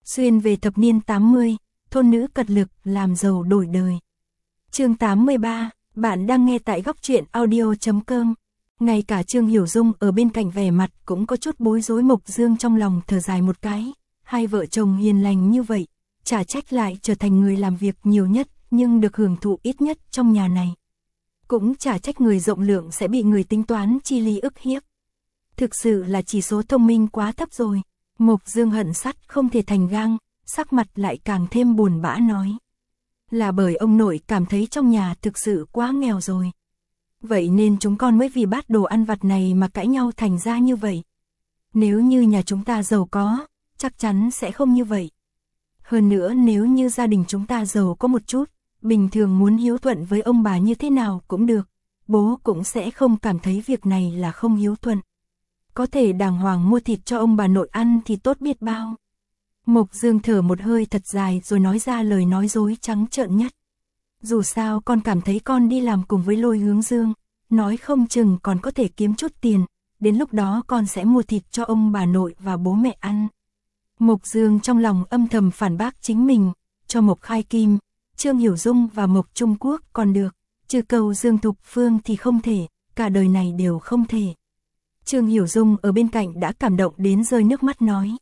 Xuyên về thập niên 80, thôn nữ cật lực làm giàu đổi đời. Chương 83, bạn đang nghe tại góc truyện audio.com. Ngay cả Trương Hiểu Dung ở bên cạnh vẻ mặt cũng có chút bối rối. Mộc Dương trong lòng thở dài một cái, hai vợ chồng hiền lành như vậy, chả trách lại trở thành người làm việc nhiều nhất, nhưng được hưởng thụ ít nhất trong nhà này. Cũng chả trách người rộng lượng sẽ bị người tính toán chi ly ức hiếp. Thực sự là chỉ số thông minh quá thấp rồi. Mộc Dương hận sắt không thể thành gang, sắc mặt lại càng thêm buồn bã nói. Là bởi ông nội cảm thấy trong nhà thực sự quá nghèo rồi. Vậy nên chúng con mới vì bát đồ ăn vặt này mà cãi nhau thành ra như vậy. Nếu như nhà chúng ta giàu có, chắc chắn sẽ không như vậy. Hơn nữa nếu như gia đình chúng ta giàu có một chút, bình thường muốn hiếu thuận với ông bà như thế nào cũng được, bố cũng sẽ không cảm thấy việc này là không hiếu thuận. Có thể đàng hoàng mua thịt cho ông bà nội ăn thì tốt biết bao. Mộc Dương thở một hơi thật dài rồi nói ra lời nói dối trắng trợn nhất. Dù sao con cảm thấy con đi làm cùng với Lôi Hướng Dương, nói không chừng còn có thể kiếm chút tiền, đến lúc đó con sẽ mua thịt cho ông bà nội và bố mẹ ăn. Mộc Dương trong lòng âm thầm phản bác chính mình, cho Mộc Khai Kim, Trương Hiểu Dung và Mộc Trung Quốc còn được, trừ cầu Dương Thục Phương thì không thể, cả đời này đều không thể. Trương Hiểu Dung ở bên cạnh đã cảm động đến rơi nước mắt nói.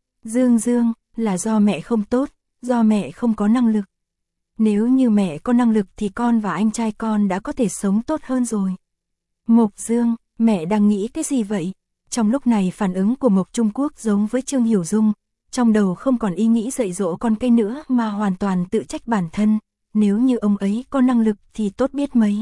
Dương, là do mẹ không tốt, do mẹ không có năng lực. Nếu như mẹ có năng lực thì con và anh trai con đã có thể sống tốt hơn rồi. Mộc Dương, mẹ đang nghĩ cái gì vậy? Trong lúc này phản ứng của Mộc Trung Quốc giống với Trương Hiểu Dung, trong đầu không còn ý nghĩ dạy dỗ con cái nữa mà hoàn toàn tự trách bản thân, nếu như ông ấy có năng lực thì tốt biết mấy.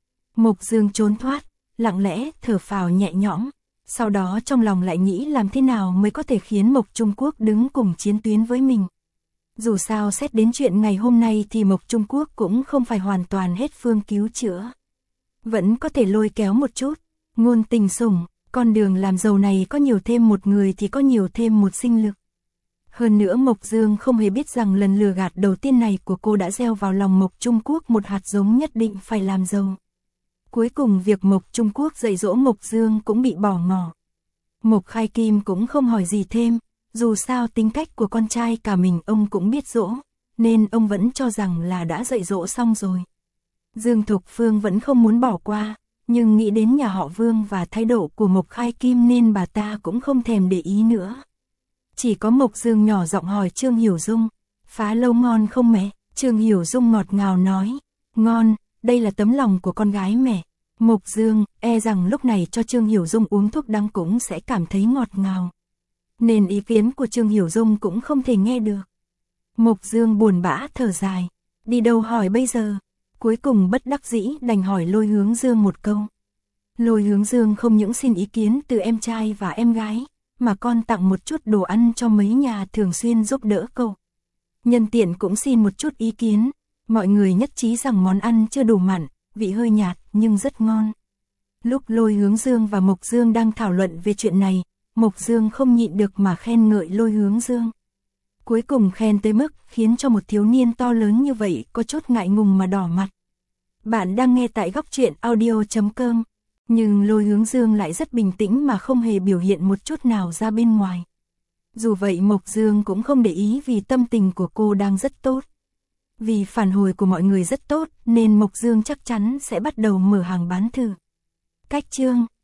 Mộc Dương trốn thoát, lặng lẽ thở phào nhẹ nhõm, sau đó trong lòng lại nghĩ làm thế nào mới có thể khiến Mộc Trung Quốc đứng cùng chiến tuyến với mình. Dù sao xét đến chuyện ngày hôm nay thì Mộc Trung Quốc cũng không phải hoàn toàn hết phương cứu chữa. Vẫn có thể lôi kéo một chút, ngôn tình sủng, con đường làm giàu này có nhiều thêm một người thì có nhiều thêm một sinh lực. Hơn nữa Mộc Dương không hề biết rằng lần lừa gạt đầu tiên này của cô đã gieo vào lòng Mộc Trung Quốc một hạt giống nhất định phải làm giàu. Cuối cùng việc Mộc Trung Quốc dạy dỗ Mộc Dương cũng bị bỏ ngỏ. Mộc Khai Kim cũng không hỏi gì thêm, dù sao tính cách của con trai cả mình ông cũng biết dỗ, nên ông vẫn cho rằng là đã dạy dỗ xong rồi. Dương Thục Phương vẫn không muốn bỏ qua, nhưng nghĩ đến nhà họ Vương và thái độ của Mộc Khai Kim nên bà ta cũng không thèm để ý nữa. Chỉ có Mộc Dương nhỏ giọng hỏi Trương Hiểu Dung, phá lâu ngon không mẹ? Trương Hiểu Dung ngọt ngào nói, ngon, đây là tấm lòng của con gái mẹ. Mộc Dương e rằng lúc này cho Trương Hiểu Dung uống thuốc đắng cũng sẽ cảm thấy ngọt ngào. Nên ý kiến của Trương Hiểu Dung cũng không thể nghe được. Mộc Dương buồn bã thở dài, đi đâu hỏi bây giờ? Cuối cùng bất đắc dĩ đành hỏi Lôi Hướng Dương một câu. Lôi Hướng Dương không những xin ý kiến từ em trai và em gái, mà còn tặng một chút đồ ăn cho mấy nhà thường xuyên giúp đỡ cậu. Nhân tiện cũng xin một chút ý kiến, mọi người nhất trí rằng món ăn chưa đủ mặn, vị hơi nhạt nhưng rất ngon. Lúc Lôi Hướng Dương và Mộc Dương đang thảo luận về chuyện này, Mộc Dương không nhịn được mà khen ngợi Lôi Hướng Dương. Cuối cùng khen tới mức khiến cho một thiếu niên to lớn như vậy có chút ngại ngùng mà đỏ mặt. Bạn đang nghe tại góc truyện audio.com, nhưng Lôi Hướng Dương lại rất bình tĩnh mà không hề biểu hiện một chút nào ra bên ngoài. Dù vậy Mộc Dương cũng không để ý vì tâm tình của cô đang rất tốt. Vì phản hồi của mọi người rất tốt nên Mộc Dương chắc chắn sẽ bắt đầu mở hàng bán thử. Cách chương